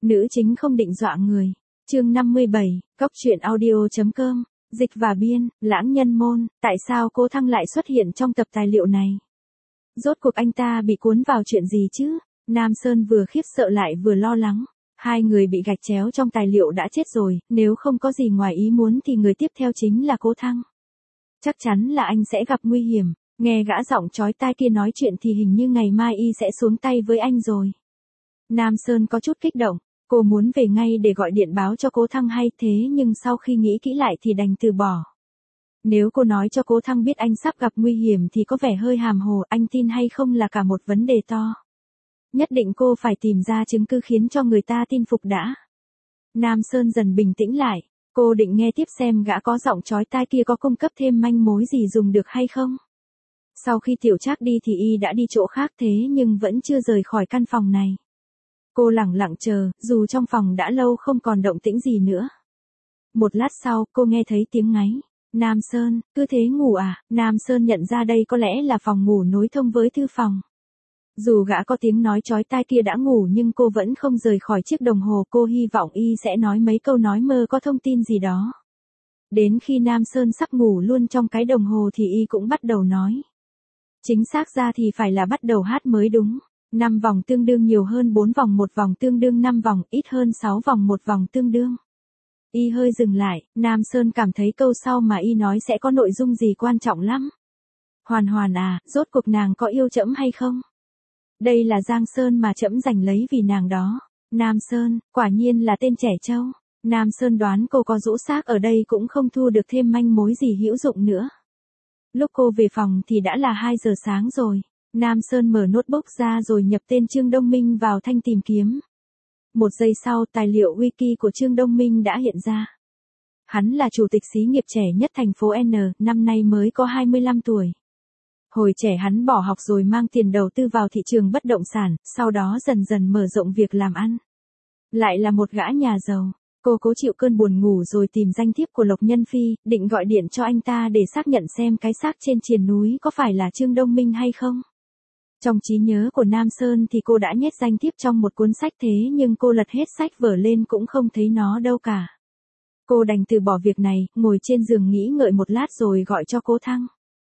Nữ chính không định dọa người. Chương 57, Cóc truyện audio.com, dịch và biên, Lãng Nhân Môn, tại sao Cố Thăng lại xuất hiện trong tập tài liệu này? Rốt cuộc anh ta bị cuốn vào chuyện gì chứ? Nam Sơn vừa khiếp sợ lại vừa lo lắng. Hai người bị gạch chéo trong tài liệu đã chết rồi, nếu không có gì ngoài ý muốn thì người tiếp theo chính là Cố Thăng. Chắc chắn là anh sẽ gặp nguy hiểm. Nghe gã giọng chói tai kia nói chuyện thì hình như ngày mai y sẽ xuống tay với anh rồi. Nam Sơn có chút kích động, cô muốn về ngay để gọi điện báo cho Cố Thăng hay thế nhưng sau khi nghĩ kỹ lại thì đành từ bỏ. Nếu cô nói cho Cố Thăng biết anh sắp gặp nguy hiểm thì có vẻ hơi hàm hồ, anh tin hay không là cả một vấn đề to. Nhất định cô phải tìm ra chứng cứ khiến cho người ta tin phục đã. Nam Sơn dần bình tĩnh lại, cô định nghe tiếp xem gã có giọng chói tai kia có cung cấp thêm manh mối gì dùng được hay không. Sau khi Tiểu Trác đi thì y đã đi chỗ khác thế nhưng vẫn chưa rời khỏi căn phòng này. Cô lẳng lặng chờ, dù trong phòng đã lâu không còn động tĩnh gì nữa. Một lát sau, cô nghe thấy tiếng ngáy. Nam Sơn, cứ thế ngủ à? Nam Sơn nhận ra đây có lẽ là phòng ngủ nối thông với thư phòng. Dù gã có tiếng nói chói tai kia đã ngủ nhưng cô vẫn không rời khỏi chiếc đồng hồ, cô hy vọng y sẽ nói mấy câu nói mơ có thông tin gì đó. Đến khi Nam Sơn sắp ngủ luôn trong cái đồng hồ thì y cũng bắt đầu nói. Chính xác ra thì phải là bắt đầu hát mới đúng. 5 vòng tương đương nhiều hơn 4 vòng, 1 vòng tương đương 5 vòng, ít hơn 6 vòng, 1 vòng tương đương. Y hơi dừng lại, Nam Sơn cảm thấy câu sau mà y nói sẽ có nội dung gì quan trọng lắm. Hoàn Hoàn à, rốt cuộc nàng có yêu trẫm hay không? Đây là Giang Sơn mà trẫm giành lấy vì nàng đó. Nam Sơn, quả nhiên là tên trẻ trâu. Nam Sơn đoán cô có rũ xác ở đây cũng không thu được thêm manh mối gì hữu dụng nữa. Lúc cô về phòng thì đã là 2 giờ sáng rồi. Nam Sơn mở notebook ra rồi nhập tên Trương Đông Minh vào thanh tìm kiếm. Một giây sau tài liệu wiki của Trương Đông Minh đã hiện ra. Hắn là chủ tịch xí nghiệp trẻ nhất thành phố N, năm nay mới có 25 tuổi. Hồi trẻ hắn bỏ học rồi mang tiền đầu tư vào thị trường bất động sản, sau đó dần dần mở rộng việc làm ăn. Lại là một gã nhà giàu. Cô cố chịu cơn buồn ngủ rồi tìm danh thiếp của Lộc Nhân Phi, định gọi điện cho anh ta để xác nhận xem cái xác trên triền núi có phải là Trương Đông Minh hay không. Trong trí nhớ của Nam Sơn thì cô đã nhét danh thiếp trong một cuốn sách thế nhưng cô lật hết sách vở lên cũng không thấy nó đâu cả. Cô đành từ bỏ việc này, ngồi trên giường nghĩ ngợi một lát rồi gọi cho Cố Thăng.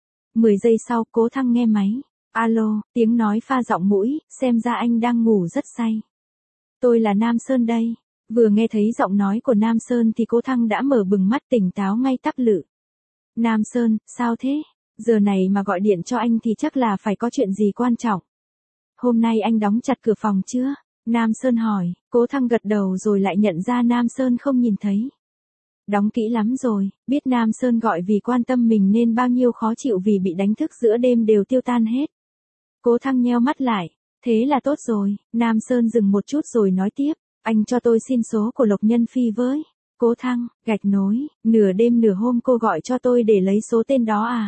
10 giây sau Cố Thăng nghe máy. Alo, tiếng nói pha giọng mũi, xem ra anh đang ngủ rất say. Tôi là Nam Sơn đây. Vừa nghe thấy giọng nói của Nam Sơn thì Cố Thăng đã mở bừng mắt tỉnh táo ngay tắp lự. Nam Sơn, sao thế? Giờ này mà gọi điện cho anh thì chắc là phải có chuyện gì quan trọng. Hôm nay anh đóng chặt cửa phòng chưa? Nam Sơn hỏi, Cố Thăng gật đầu rồi lại nhận ra Nam Sơn không nhìn thấy. Đóng kỹ lắm rồi, biết Nam Sơn gọi vì quan tâm mình nên bao nhiêu khó chịu vì bị đánh thức giữa đêm đều tiêu tan hết. Cố Thăng nheo mắt lại, thế là tốt rồi. Nam Sơn dừng một chút rồi nói tiếp, anh cho tôi xin số của Lộc Nhân Phi với. Cố Thăng, gạch nối, nửa đêm nửa hôm cô gọi cho tôi để lấy số tên đó à?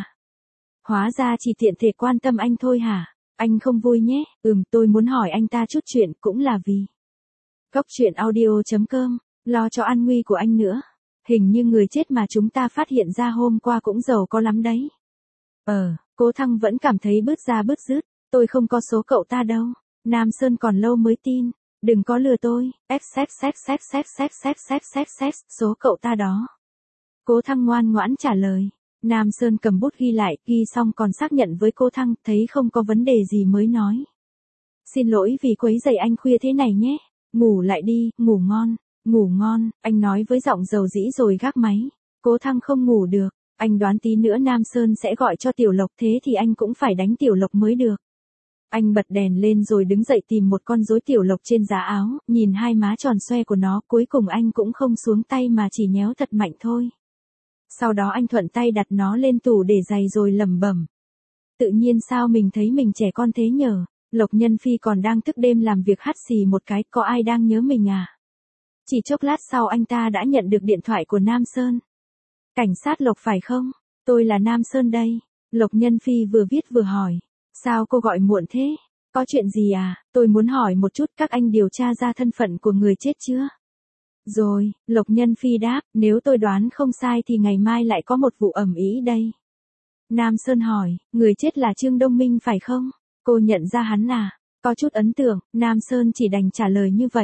Hóa ra chỉ tiện thể quan tâm anh thôi hả? Anh không vui nhé, tôi muốn hỏi anh ta chút chuyện cũng là vì. Cóc truyện audio.com, lo cho an nguy của anh nữa. Hình như người chết mà chúng ta phát hiện ra hôm qua cũng giàu có lắm đấy. Cố Thăng vẫn cảm thấy bứt ra bứt rứt, tôi không có số cậu ta đâu. Nam Sơn còn lâu mới tin, đừng có lừa tôi, số cậu ta đó. Cố Thăng ngoan ngoãn trả lời. Nam Sơn cầm bút ghi lại, ghi xong còn xác nhận với Cố Thăng, thấy không có vấn đề gì mới nói. Xin lỗi vì quấy rầy anh khuya thế này nhé, ngủ lại đi, ngủ ngon, anh nói với giọng dầu dĩ rồi gác máy. Cố Thăng không ngủ được, anh đoán tí nữa Nam Sơn sẽ gọi cho Tiểu Lộc thế thì anh cũng phải đánh Tiểu Lộc mới được. Anh bật đèn lên rồi đứng dậy tìm một con rối Tiểu Lộc trên giá áo, nhìn hai má tròn xoe của nó, cuối cùng anh cũng không xuống tay mà chỉ nhéo thật mạnh thôi. Sau đó anh thuận tay đặt nó lên tủ để giày rồi lẩm bẩm. Tự nhiên sao mình thấy mình trẻ con thế nhở? Lộc Nhân Phi còn đang thức đêm làm việc hắt xì một cái, có ai đang nhớ mình à? Chỉ chốc lát sau anh ta đã nhận được điện thoại của Nam Sơn. Cảnh sát Lộc phải không? Tôi là Nam Sơn đây. Lộc Nhân Phi vừa viết vừa hỏi. Sao cô gọi muộn thế? Có chuyện gì à? Tôi muốn hỏi một chút, các anh điều tra ra thân phận của người chết chưa? Rồi, Lộc Nhân Phi đáp, nếu tôi đoán không sai thì ngày mai lại có một vụ ầm ĩ đây. Nam Sơn hỏi, người chết là Trương Đông Minh phải không? Cô nhận ra hắn à? Có chút ấn tượng, Nam Sơn chỉ đành trả lời như vậy.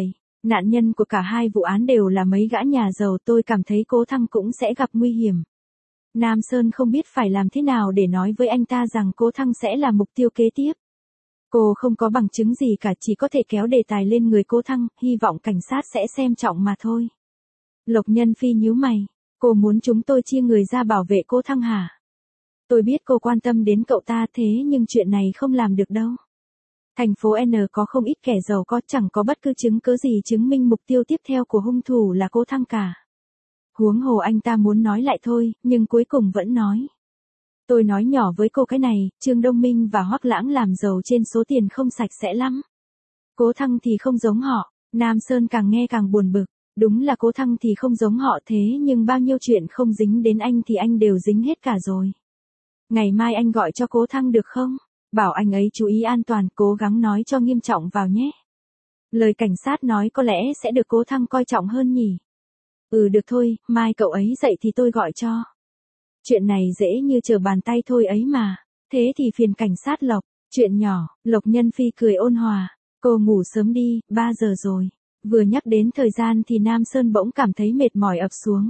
Nạn nhân của cả hai vụ án đều là mấy gã nhà giàu, tôi cảm thấy Cố Thăng cũng sẽ gặp nguy hiểm. Nam Sơn không biết phải làm thế nào để nói với anh ta rằng Cố Thăng sẽ là mục tiêu kế tiếp. Cô không có bằng chứng gì cả, chỉ có thể kéo đề tài lên người Cố Thăng, hy vọng cảnh sát sẽ xem trọng mà thôi. Lộc Nhân Phi nhíu mày, cô muốn chúng tôi chia người ra bảo vệ Cố Thăng hả? Tôi biết cô quan tâm đến cậu ta thế nhưng chuyện này không làm được đâu. Thành phố N có không ít kẻ giàu có, chẳng có bất cứ chứng cứ gì chứng minh mục tiêu tiếp theo của hung thủ là Cố Thăng cả. Huống hồ anh ta muốn nói lại thôi, nhưng cuối cùng vẫn nói. Tôi nói nhỏ với cô cái này, Trương Đông Minh và Hoắc Lãng làm giàu trên số tiền không sạch sẽ lắm. Cố Thăng thì không giống họ. Nam Sơn càng nghe càng buồn bực. Đúng là Cố Thăng thì không giống họ thế nhưng bao nhiêu chuyện không dính đến anh thì anh đều dính hết cả rồi. Ngày mai anh gọi cho Cố Thăng được không? Bảo anh ấy chú ý an toàn, cố gắng nói cho nghiêm trọng vào nhé. Lời cảnh sát nói có lẽ sẽ được Cố Thăng coi trọng hơn nhỉ. Được thôi, mai cậu ấy dậy thì tôi gọi cho. Chuyện này dễ như trở bàn tay thôi ấy mà. Thế thì phiền cảnh sát Lộc. Chuyện nhỏ, Lộc Nhân Phi cười ôn hòa. Cô ngủ sớm đi, 3 giờ rồi. Vừa nhắc đến thời gian thì Nam Sơn bỗng cảm thấy mệt mỏi ập xuống.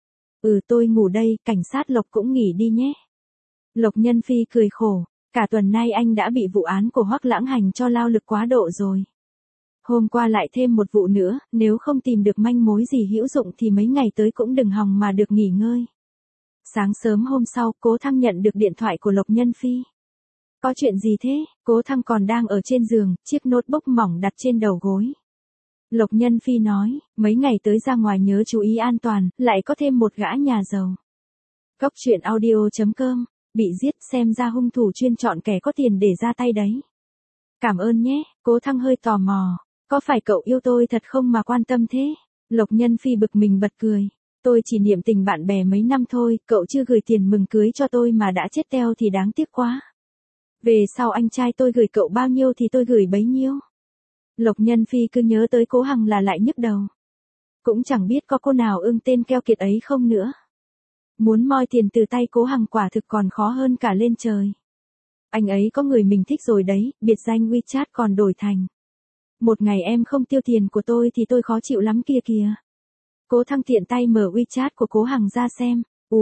Tôi ngủ đây, cảnh sát Lộc cũng nghỉ đi nhé. Lộc Nhân Phi cười khổ. Cả tuần nay anh đã bị vụ án của Hoắc Lãng hành cho lao lực quá độ rồi. Hôm qua lại thêm một vụ nữa, nếu không tìm được manh mối gì hữu dụng thì mấy ngày tới cũng đừng hòng mà được nghỉ ngơi. Sáng sớm hôm sau, Cố Thăng nhận được điện thoại của Lộc Nhân Phi. Có chuyện gì thế? Cố Thăng còn đang ở trên giường, chiếc notebook mỏng đặt trên đầu gối. Lộc Nhân Phi nói, mấy ngày tới ra ngoài nhớ chú ý an toàn, lại có thêm một gã nhà giàu. Cốc truyện audio.com, bị giết xem ra hung thủ chuyên chọn kẻ có tiền để ra tay đấy. Cảm ơn nhé, Cố Thăng hơi tò mò. Có phải cậu yêu tôi thật không mà quan tâm thế? Lộc Nhân Phi bực mình bật cười. Tôi chỉ niệm tình bạn bè mấy năm thôi, cậu chưa gửi tiền mừng cưới cho tôi mà đã chết teo thì đáng tiếc quá. Về sau anh trai tôi gửi cậu bao nhiêu thì tôi gửi bấy nhiêu. Lộc Nhân Phi cứ nhớ tới Cố Hằng là lại nhức đầu. Cũng chẳng biết có cô nào ưng tên keo kiệt ấy không nữa. Muốn moi tiền từ tay Cố Hằng quả thực còn khó hơn cả lên trời. Anh ấy có người mình thích rồi đấy, biệt danh WeChat còn đổi thành. Một ngày em không tiêu tiền của tôi thì tôi khó chịu lắm kia kìa. Cố Thăng tiện tay mở WeChat của Cố Hằng ra xem.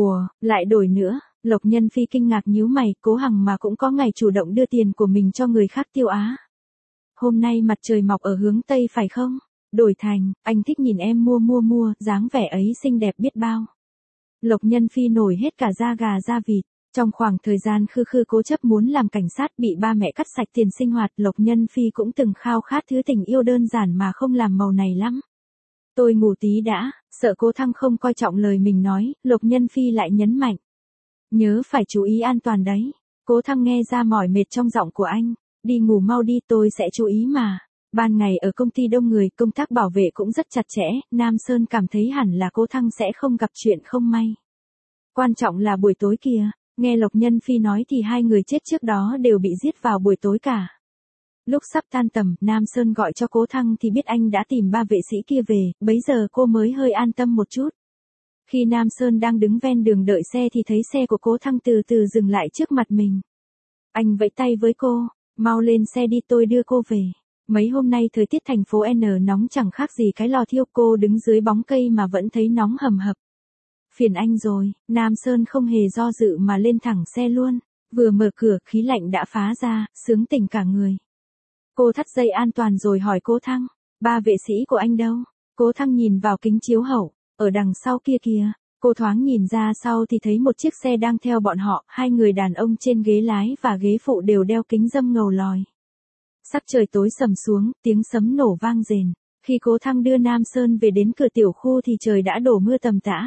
Lại đổi nữa. Lộc Nhân Phi kinh ngạc nhíu mày, Cố Hằng mà cũng có ngày chủ động đưa tiền của mình cho người khác tiêu á. Hôm nay mặt trời mọc ở hướng Tây phải không? Đổi thành, anh thích nhìn em mua, dáng vẻ ấy xinh đẹp biết bao. Lộc Nhân Phi nổi hết cả da gà da vịt. Trong khoảng thời gian khư cố chấp muốn làm cảnh sát bị ba mẹ cắt sạch tiền sinh hoạt, Lộc Nhân Phi cũng từng khao khát thứ tình yêu đơn giản mà không làm màu này lắm. Tôi ngủ tí đã, sợ Cố Thăng không coi trọng lời mình nói, Lộc Nhân Phi lại nhấn mạnh. Nhớ phải chú ý an toàn đấy. Cố Thăng nghe ra mỏi mệt trong giọng của anh. Đi ngủ mau đi, tôi sẽ chú ý mà. Ban ngày ở công ty đông người, công tác bảo vệ cũng rất chặt chẽ, Nam Sơn cảm thấy hẳn là Cố Thăng sẽ không gặp chuyện không may. Quan trọng là buổi tối kìa, nghe Lộc Nhân Phi nói thì hai người chết trước đó đều bị giết vào buổi tối cả. Lúc sắp tan tầm, Nam Sơn gọi cho Cố Thăng thì biết anh đã tìm ba vệ sĩ kia về, bấy giờ cô mới hơi an tâm một chút. Khi Nam Sơn đang đứng ven đường đợi xe thì thấy xe của Cố Thăng từ từ dừng lại trước mặt mình. Anh vẫy tay với cô, mau lên xe đi tôi đưa cô về. Mấy hôm nay thời tiết thành phố N nóng chẳng khác gì cái lò thiêu, cô đứng dưới bóng cây mà vẫn thấy nóng hầm hập. Phiền anh rồi, Nam Sơn không hề do dự mà lên thẳng xe luôn. Vừa mở cửa khí lạnh đã phá ra, sướng tỉnh cả người. Cô thắt dây an toàn rồi hỏi Cố Thăng, ba vệ sĩ của anh đâu? Cố Thăng nhìn vào kính chiếu hậu, ở đằng sau kia kìa. Cô thoáng nhìn ra sau thì thấy một chiếc xe đang theo bọn họ, hai người đàn ông trên ghế lái và ghế phụ đều đeo kính râm ngầu lòi. Sắc trời tối sầm xuống, tiếng sấm nổ vang rền. Khi Cố Thăng đưa Nam Sơn về đến cửa tiểu khu thì trời đã đổ mưa tầm tã.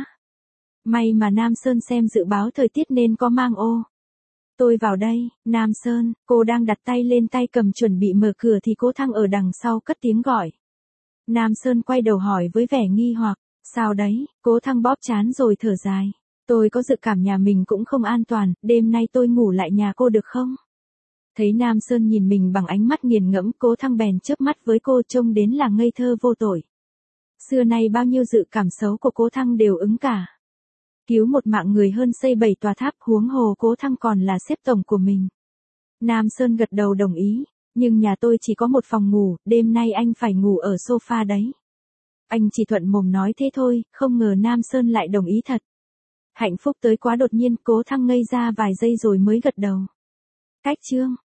May mà Nam Sơn xem dự báo thời tiết nên có mang ô. Tôi vào đây, Nam Sơn, cô đang đặt tay lên tay cầm chuẩn bị mở cửa thì Cố Thăng ở đằng sau cất tiếng gọi. Nam Sơn quay đầu hỏi với vẻ nghi hoặc, sao đấy? Cố Thăng bóp trán rồi thở dài. Tôi có dự cảm nhà mình cũng không an toàn, đêm nay tôi ngủ lại nhà cô được không? Thấy Nam Sơn nhìn mình bằng ánh mắt nghiền ngẫm, Cố Thăng bèn chớp mắt với cô trông đến là ngây thơ vô tội. Xưa nay bao nhiêu dự cảm xấu của Cố Thăng đều ứng cả. Cứu một mạng người hơn xây 7 tòa tháp, huống hồ Cố Thăng còn là sếp tổng của mình. Nam Sơn gật đầu đồng ý, nhưng nhà tôi chỉ có một phòng ngủ, đêm nay anh phải ngủ ở sofa đấy. Anh chỉ thuận mồm nói thế thôi, không ngờ Nam Sơn lại đồng ý thật. Hạnh phúc tới quá đột nhiên, Cố Thăng ngây ra vài giây rồi mới gật đầu. Cách chương